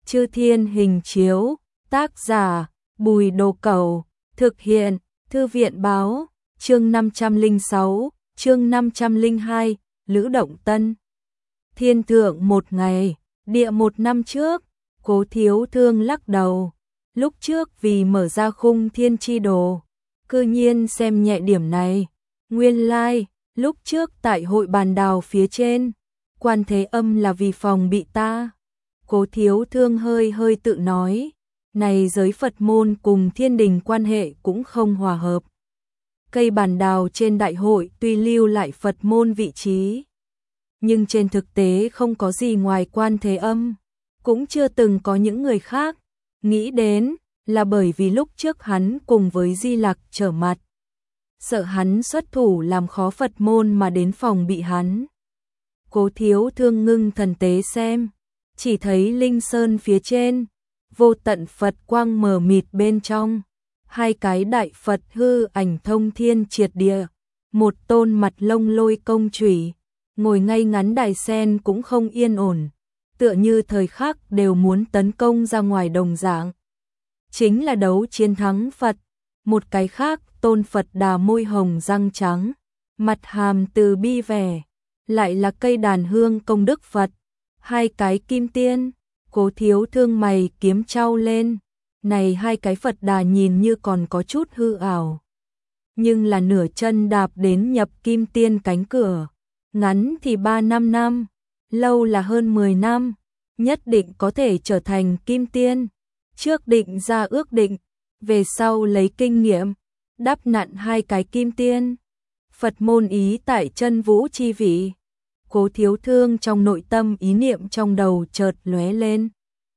Chư Thiên Hình Chiếu, tác giả Bùi Đồ Cẩu, thực hiện Thư viện Báo, chương 506, chương 502, Lữ Động Tân. Thiên thượng một ngày, địa một năm trước, Cố Thiếu Thương lắc đầu. Lúc trước vì mở ra khung thiên chi đồ, cư nhiên xem nhẹ điểm này. Nguyên lai, lúc trước tại hội bàn đào phía trên, Quan Thế Âm là vì phòng bị ta. Cố Thiếu Thương hơi tự nói, này giới Phật môn cùng thiên đình quan hệ cũng không hòa hợp. Cây bàn đào trên đại hội tuy lưu lại Phật môn vị trí, nhưng trên thực tế không có gì ngoài Quan Thế Âm, cũng chưa từng có những người khác. Nghĩ đến là bởi vì lúc trước hắn cùng với Di Lặc trở mặt, sợ hắn xuất thủ làm khó Phật môn mà đến phòng bị hắn. Cố Thiếu Thương ngưng thần tế xem, chỉ thấy Linh Sơn phía trên, vô tận Phật quang mờ mịt bên trong, hai cái đại Phật hư ảnh thông thiên triệt địa, một tôn mặt lông lôi công chủy, ngồi ngay ngắn đài sen cũng không yên ổn, tựa như thời khắc đều muốn tấn công ra ngoài đồng dạng. Chính là đấu chiến thắng Phật. Một cái khác, tôn Phật Đà môi hồng răng trắng, mặt hàm từ bi vẻ, lại là cây đàn hương công đức Phật. Hai cái kim tiên, Cố Thiếu Thương mày kiếm trao lên, này hai cái Phật Đà nhìn như còn có chút hư ảo, nhưng là nửa chân đạp đến nhập kim tiên cánh cửa, ngắn thì 3-5 năm, lâu là hơn 10 năm, nhất định có thể trở thành kim tiên. Trước định ra ước định, về sau lấy kinh nghiệm, đắp nặn hai cái kim tiên. Phật môn ý tại chân vũ chi vị. Cố Thiếu Thương trong nội tâm ý niệm trong đầu chợt lóe lên.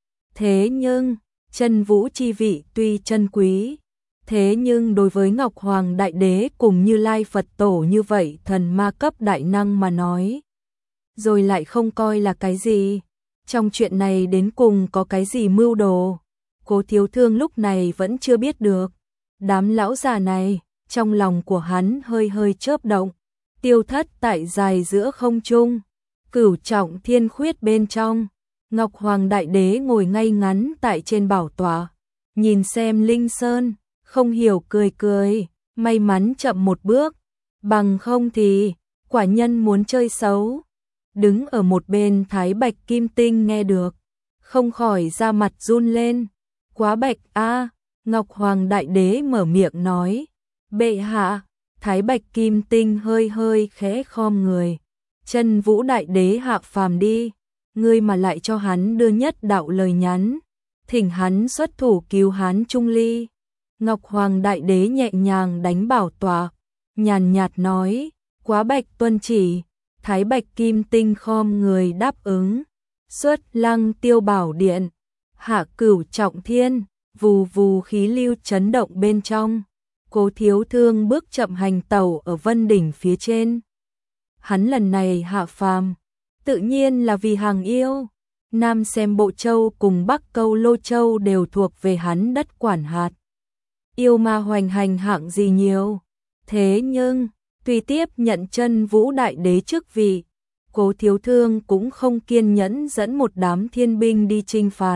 Thế nhưng, chân vũ chi vị tuy chân quý, thế nhưng đối với Ngọc Hoàng Đại Đế cùng Như Lai Phật Tổ như vậy thần ma cấp đại năng mà nói, rồi lại không coi là cái gì. Trong chuyện này đến cùng có cái gì mưu đồ, Cố Thiếu Thương lúc này vẫn chưa biết được. Đám lão già này, trong lòng của hắn hơi chớp động, tiêu thất tại dài giữa không trung. Cửu trọng thiên khuyết bên trong, Ngọc Hoàng Đại Đế ngồi ngay ngắn tại trên bảo tọa, nhìn xem Linh Sơn, không hiểu cười, may mắn chậm một bước, bằng không thì quả nhân muốn chơi xấu. Đứng ở một bên Thái Bạch Kim Tinh nghe được, không khỏi ra mặt run lên. Quá bạch a. Ngọc Hoàng Đại Đế mở miệng nói, bệ hạ. Thái Bạch Kim Tinh hơi khẽ khom người, Chân Vũ Đại Đế hạ phàm đi, ngươi mà lại cho hắn đưa nhất đạo lời nhắn, thỉnh hắn xuất thủ cứu hắn Trung Ly. Ngọc Hoàng Đại Đế nhẹ nhàng đánh bảo tọa, nhàn nhạt nói, quá bạch tuân chỉ. Thái Bạch Kim Tinh khom người đáp ứng, xuất Lăng Tiêu Bảo Điện, hạ cửu trọng thiên, vù vù khí lưu chấn động bên trong. Cố Thiếu Thương bước chậm hành tẩu ở Vân Đỉnh phía trên. Hắn lần này hạ phàm, tự nhiên là vì hàng yêu. Nam Xem Bộ Châu cùng Bắc Câu Lô Châu đều thuộc về hắn đất quản hạt. Yêu ma hoành hành hạng gì nhiều. Thế nhưng, tùy tiếp nhận Chân Vũ Đại Đế chức vị, Cố Thiếu Thương cũng không kiên nhẫn dẫn một đám thiên binh đi chinh phạt.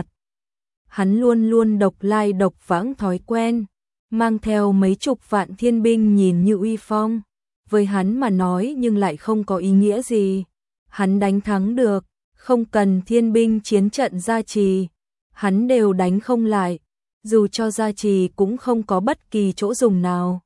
Hắn luôn độc lai độc vãng thói quen, mang theo mấy chục vạn thiên binh nhìn như uy phong, với hắn mà nói nhưng lại không có ý nghĩa gì. Hắn đánh thắng được, không cần thiên binh chiến trận gia trì, hắn đều đánh không lại, dù cho gia trì cũng không có bất kỳ chỗ dùng nào.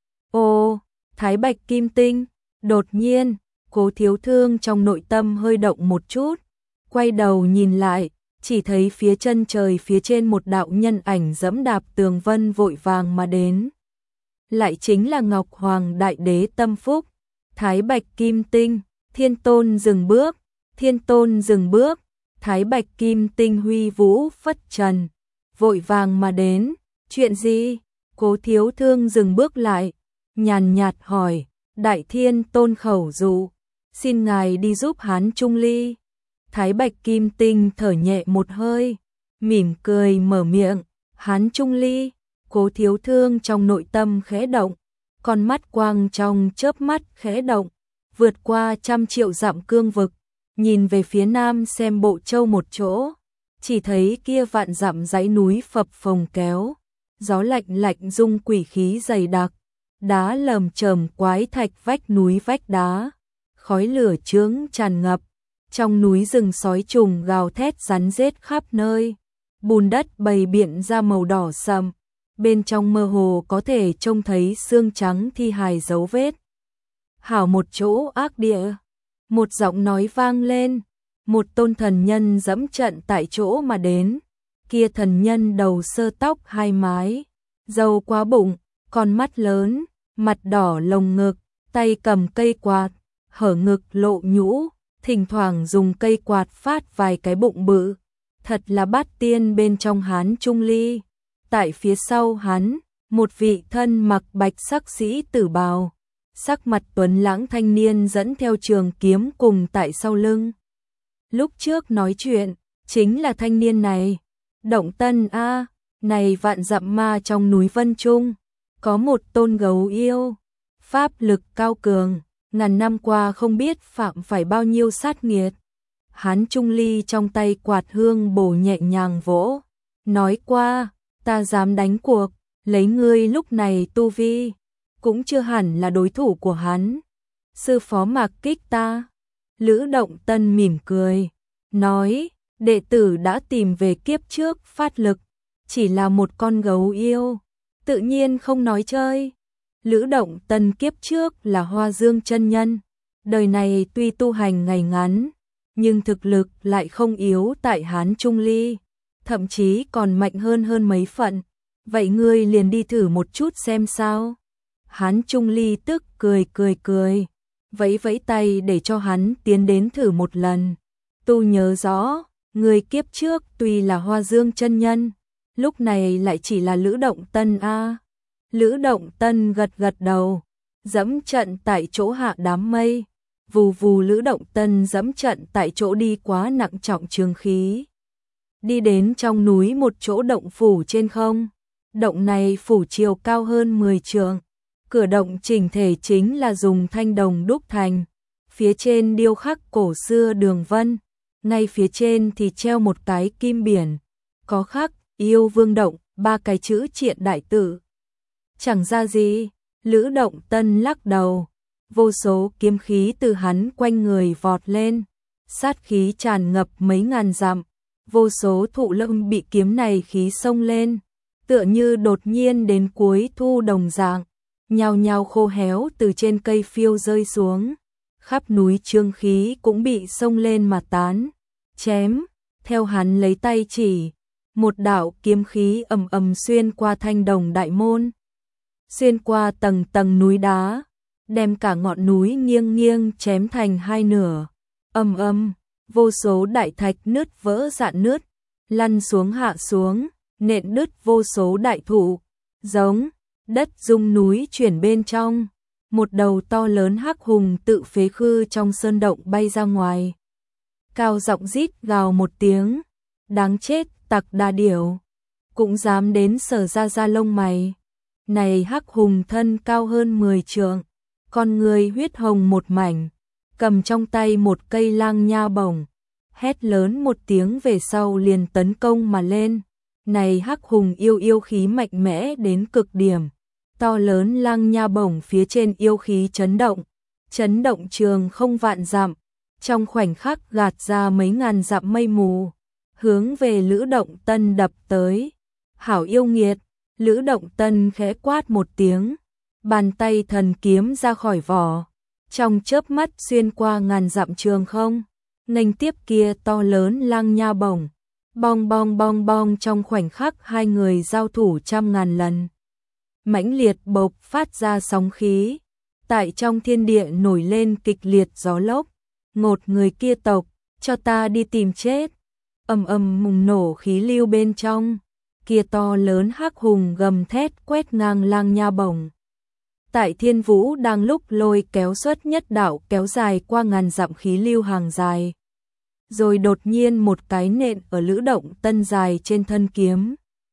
Ô, Thái Bạch Kim Tinh, đột nhiên, Cố Thiếu Thương trong nội tâm hơi động một chút, quay đầu nhìn lại, chỉ thấy phía chân trời phía trên một đạo nhân ảnh dẫm đạp tường vân vội vàng mà đến. Lại chính là Ngọc Hoàng Đại Đế tâm phúc. Thái Bạch Kim Tinh, Thiên Tôn dừng bước, Thiên Tôn dừng bước. Thái Bạch Kim Tinh huy vũ phất trần, vội vàng mà đến. Chuyện gì? Cố Thiếu Thương dừng bước lại, nhàn nhạt hỏi, Đại Thiên Tôn khẩu dụ, xin ngài đi giúp hắn Trung Ly. Thái Bạch Kim Tinh thở nhẹ một hơi, mỉm cười mở miệng, hắn Trung Ly. Cố Thiếu Thương trong nội tâm khẽ động, con mắt quang trong chớp mắt khẽ động, vượt qua 100 triệu dặm cương vực, nhìn về phía Nam Xem Bộ Châu một chỗ, chỉ thấy kia vạn dặm dãy núi phập phồng kéo, gió lạnh lạnh rung quỷ khí dày đặc, đá lởm chởm quái thạch vách núi vách đá, khói lửa chướng tràn ngập, trong núi rừng sói trùng gào thét rắn rết khắp nơi, bùn đất bầy biện ra màu đỏ sậm, bên trong mơ hồ có thể trông thấy xương trắng thi hài dấu vết. Hảo một chỗ ác địa, một giọng nói vang lên, một tôn thần nhân dẫm trận tại chỗ mà đến, kia thần nhân đầu sơ tóc hai mái, râu quá bụng, con mắt lớn, mặt đỏ lồng ngực, tay cầm cây quạt, hở ngực lộ nhũ, thỉnh thoảng dùng cây quạt phát vài cái bụng bự, thật là bát tiên bên trong Hán Trung Ly. Tại phía sau hắn, một vị thân mặc bạch sắc sĩ tử bào, sắc mặt tuấn lãng thanh niên dẫn theo trường kiếm cùng tại sau lưng. Lúc trước nói chuyện, chính là thanh niên này. Động Tân a, này vạn dặm ma trong núi Vân Trung, có một tôn gấu yêu, pháp lực cao cường, ngàn năm qua không biết phạm phải bao nhiêu sát nghiệt. Hán Trung Ly trong tay quạt hương bổ nhẹ nhàng vỗ, nói qua, ta dám đánh cuộc, lấy ngươi lúc này tu vi, cũng chưa hẳn là đối thủ của hắn. Sư phó Mạc Kích ta. Lữ Động Tân mỉm cười, nói, đệ tử đã tìm về kiếp trước phát lực, chỉ là một con gấu yêu, tự nhiên không nói chơi. Lữ Động Tân kiếp trước là Hoa Dương chân nhân, đời này tuy tu hành ngày ngắn, nhưng thực lực lại không yếu tại Hán Trung Ly, thậm chí còn mạnh hơn mấy phần. Vậy ngươi liền đi thử một chút xem sao. Hán Trung Ly tức cười, vẫy vẫy tay để cho hắn tiến đến thử một lần. Tu nhớ rõ, người kiếp trước tuy là Hoa Dương chân nhân, lúc này lại chỉ là Lữ Động Tân a. Lữ Động Tân gật đầu, dẫm trận tại chỗ hạ đám mây. Vù vù, Lữ Động Tân dẫm trận tại chỗ đi quá nặng trọng trường khí. Đi đến trong núi một chỗ động phủ trên không. Động này phủ chiều cao hơn 10 trượng. Cửa động chỉnh thể chính là dùng thanh đồng đúc thành. Phía trên điêu khắc cổ xưa đường vân. Ngay phía trên thì treo một cái kim biển. Có khắc yêu vương động, 3 cái chữ Triện đại tự. Chẳng ra gì, Lữ Động Tân lắc đầu. Vô số kiếm khí từ hắn quanh người vọt lên. Sát khí tràn ngập mấy ngàn dặm. Vô số thụ lâm bị kiếm này khí xông lên, tựa như đột nhiên đến cuối thu đồng dạng, nhao nhao khô héo từ trên cây phiêu rơi xuống, khắp núi trương khí cũng bị xông lên mà tán, chém, theo hắn lấy tay chỉ, một đạo kiếm khí ầm ầm xuyên qua thanh đồng đại môn, xuyên qua tầng tầng núi đá, đem cả ngọn núi nghiêng nghiêng chém thành hai nửa, ầm ầm. Vô số đại thạch nứt vỡ rạn nứt, lăn xuống hạ xuống, nện đứt vô số đại thụ, giống, đất rung núi chuyển bên trong, một đầu to lớn hắc hùng tự phế khư trong sơn động bay ra ngoài. Cao giọng rít gào một tiếng, đáng chết, tặc đa điểu, cũng dám đến Sở ra lông mày. Này hắc hùng thân cao hơn 10 trượng, con người huyết hồng một mảnh, cầm trong tay một cây lang nha bổng, hét lớn một tiếng về sau liền tấn công mà lên. Này hắc hùng yêu khí mạnh mẽ đến cực điểm, to lớn lang nha bổng phía trên yêu khí chấn động trường không vạn dặm, trong khoảnh khắc gạt ra mấy ngàn dặm mây mù, hướng về Lữ Động Tân đập tới. Hảo yêu nghiệt, Lữ Động Tân khẽ quát một tiếng, bàn tay thần kiếm ra khỏi vỏ. Trong chớp mắt xuyên qua ngàn dặm trường không, nghênh tiếp kia to lớn lang nha bổng, bong bong trong khoảnh khắc hai người giao thủ trăm ngàn lần. Mãnh liệt bộc phát ra sóng khí, tại trong thiên địa nổi lên kịch liệt gió lốc, ngột người kia tộc, cho ta đi tìm chết. Ầm ầm mùng nổ khí lưu bên trong, kia to lớn hắc hùng gầm thét quét ngang lang nha bổng. Tại thiên vũ đang lúc lôi kéo xuất nhất đạo kéo dài qua ngàn dặm khí lưu hàng dài. Rồi đột nhiên một cái nện ở Lữ Động Tân dài trên thân kiếm.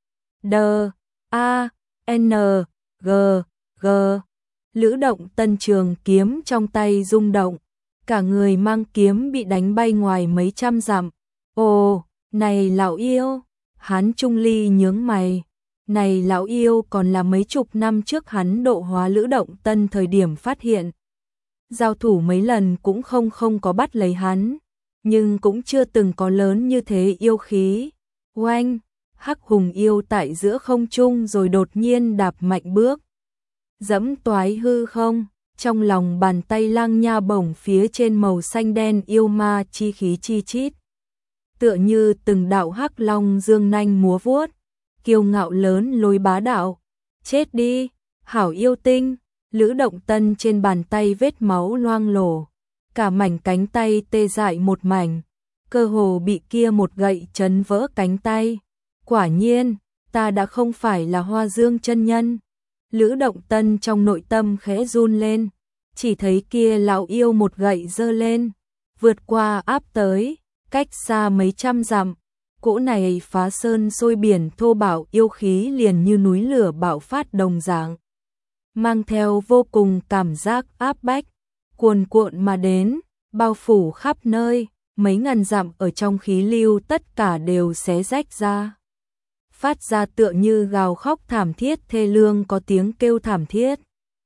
D-A-N-G-G. Lữ Động Tân trường kiếm trong tay rung động. Cả người mang kiếm bị đánh bay ngoài mấy trăm dặm. Ồ, Này lão yêu, Hán Trung Ly nhướng mày. Này lão yêu còn là mấy chục năm trước hắn độ hóa Lữ Động Tân thời điểm phát hiện. Giao thủ mấy lần cũng không có bắt lấy hắn, nhưng cũng chưa từng có lớn như thế yêu khí. Oanh, Hắc Hùng yêu tại giữa không trung rồi đột nhiên đạp mạnh bước. Dẫm toái hư không, trong lòng bàn tay Lăng Nha bổng phía trên màu xanh đen yêu ma chi khí chi chít. Tựa như từng đạo hắc long dương nanh múa vuốt, kiêu ngạo lớn lối bá đạo. Chết đi, hảo yêu tinh. Lữ Động Tân trên bàn tay vết máu loang lổ, cả mảnh cánh tay tê dại một mảnh, cơ hồ bị kia một gậy chấn vỡ cánh tay. Quả nhiên, ta đã không phải là Hoa Dương chân nhân. Lữ Động Tân trong nội tâm khẽ run lên, chỉ thấy kia lão yêu một gậy giơ lên, vượt qua áp tới, cách xa mấy trăm dặm. Cỗ này phá sơn sôi biển thô bạo yêu khí liền như núi lửa bạo phát đồng dạng, mang theo vô cùng cảm giác áp bách, cuồn cuộn mà đến, bao phủ khắp nơi, mấy ngàn dặm ở trong khí lưu tất cả đều xé rách ra. Phát ra tựa như gào khóc thảm thiết thê lương có tiếng kêu thảm thiết.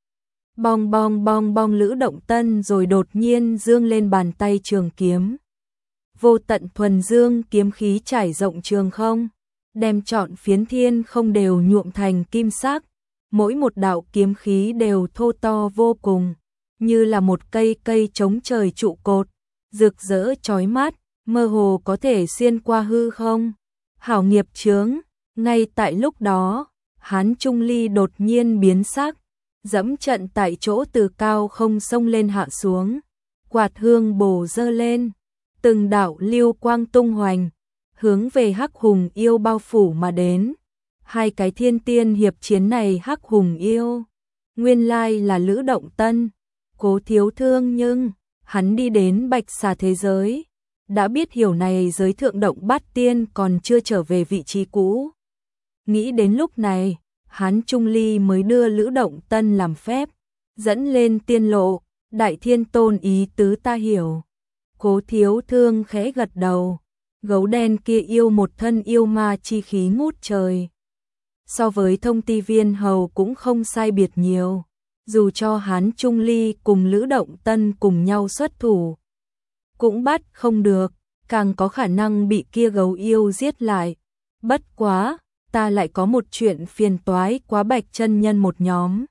Bong bong bong bong Lữ Động Tân rồi đột nhiên dương lên bàn tay trường kiếm. Vô tận thuần dương kiếm khí trải rộng trường không, đem trọn phiến thiên không đều nhuộm thành kim sắc. Mỗi một đạo kiếm khí đều thô to vô cùng, như là một cây chống trời trụ cột, rực rỡ chói mắt, mơ hồ có thể xuyên qua hư không. Hảo nghiệp chướng, ngay tại lúc đó, Hán Trung Ly đột nhiên biến sắc, dẫm trận tại chỗ từ cao không xông lên hạ xuống, quạt hương bổ giơ lên, từng đạo lưu quang tung hoành, hướng về Hắc Hùng yêu bao phủ mà đến. Hai cái thiên tiên hiệp chiến này Hắc Hùng yêu, nguyên lai là Lữ Động Tân. Cố Thiếu Thương nhưng, hắn đi đến Bạch Xà thế giới, đã biết hiểu này giới thượng động bát tiên còn chưa trở về vị trí cũ. Nghĩ đến lúc này, Hán Trung Ly mới đưa Lữ Động Tân làm phép, dẫn lên tiên lộ, Đại Thiên Tôn ý tứ ta hiểu. Cố Thiếu Thương khẽ gật đầu, gấu đen kia yêu một thân yêu ma chi khí ngút trời. So với Thông Ti Viên Hầu cũng không sai biệt nhiều, dù cho Hán Trung Ly cùng Lữ Động Tân cùng nhau xuất thủ, cũng bắt không được, càng có khả năng bị kia gấu yêu giết lại. Bất quá, ta lại có một chuyện phiền toái quá Bạch chân nhân một nhóm.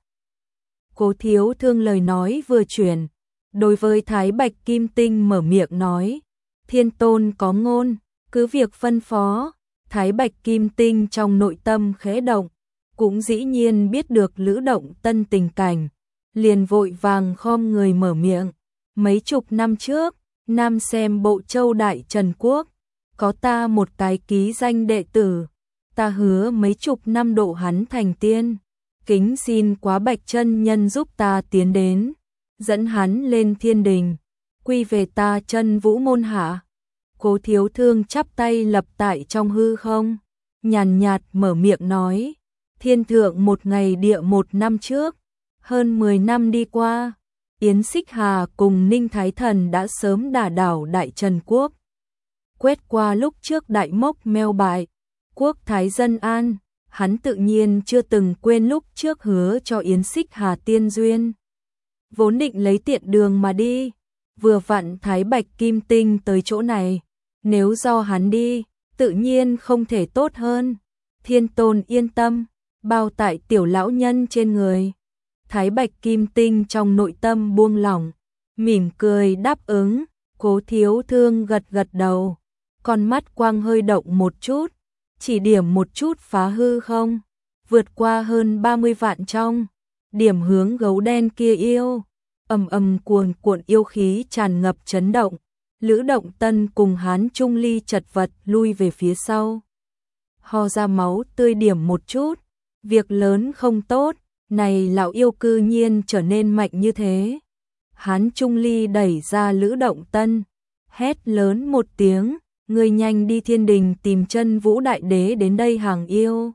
Cố Thiếu Thương lời nói vừa chuyển, đối với Thái Bạch Kim Tinh mở miệng nói, Thiên Tôn có ngôn, cứ việc phân phó. Thái Bạch Kim Tinh trong nội tâm khẽ động, cũng dĩ nhiên biết được Lữ Động Tân tình cảnh, liền vội vàng khom người mở miệng. Mấy chục năm trước, Nam xem Bộ Châu Đại Trần Quốc, có ta một cái ký danh đệ tử, ta hứa mấy chục năm độ hắn thành tiên, kính xin quá Bạch chân nhân giúp ta tiến đến, dẫn hắn lên thiên đình, quy về ta Chân Vũ môn hạ. Cố Thiếu Thương chắp tay lập tại trong hư không, nhàn nhạt mở miệng nói, thiên thượng một ngày địa một năm trước, hơn 10 năm đi qua, Yến Xích Hà cùng Ninh Thái Thần đã sớm đả đảo Đại Trần Quốc. Quét qua lúc trước đại mốc meo bại, quốc thái dân an, hắn tự nhiên chưa từng quên lúc trước hứa cho Yến Xích Hà tiên duyên. Vốn định lấy tiện đường mà đi, vừa vặn Thái Bạch Kim Tinh tới chỗ này. Nếu do hắn đi, tự nhiên không thể tốt hơn. Thiên Tôn yên tâm, bao tại tiểu lão nhân trên người. Thái Bạch Kim Tinh trong nội tâm buông lỏng, mỉm cười đáp ứng. Cố Thiếu Thương gật gật đầu, con mắt quang hơi động một chút, chỉ điểm một chút phá hư không, vượt qua hơn 30 vạn trong, điểm hướng gấu đen kia yêu. Ầm cuồn cuộn yêu khí tràn ngập chấn động. Lữ Động Tân cùng Hán Trung Ly chật vật lui về phía sau. Ho ra máu tươi điểm một chút, việc lớn không tốt, này lão yêu cư nhiên trở nên mạnh như thế. Hán Trung Ly đẩy ra Lữ Động Tân, hét lớn một tiếng, ngươi nhanh đi thiên đình tìm Chân Vũ Đại Đế đến đây hàng yêu.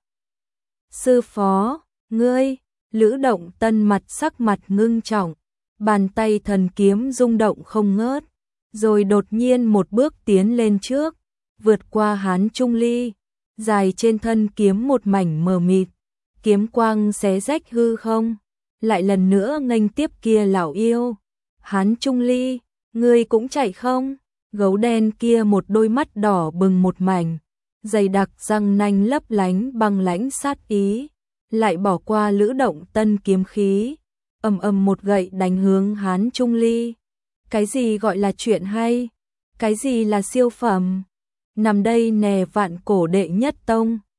Sư phó, ngươi, Lữ Động Tân sắc mặt ngưng trọng, bàn tay thần kiếm rung động không ngớt. Rồi đột nhiên một bước tiến lên trước, vượt qua Hán Trung Ly, dài trên thân kiếm một mảnh mờ mịt, kiếm quang xé rách hư không, lại lần nữa nghênh tiếp kia lão yêu. Hán Trung Ly, ngươi cũng chạy không? Gấu đen kia một đôi mắt đỏ bừng một mảnh, dày đặc răng nanh lấp lánh băng lãnh sát ý, lại bỏ qua Lữ Động Tân kiếm khí, ầm ầm một gậy đánh hướng Hán Trung Ly. Cái gì gọi là chuyện hay? Cái gì là siêu phẩm? Nằm đây nè vạn cổ đệ nhất tông.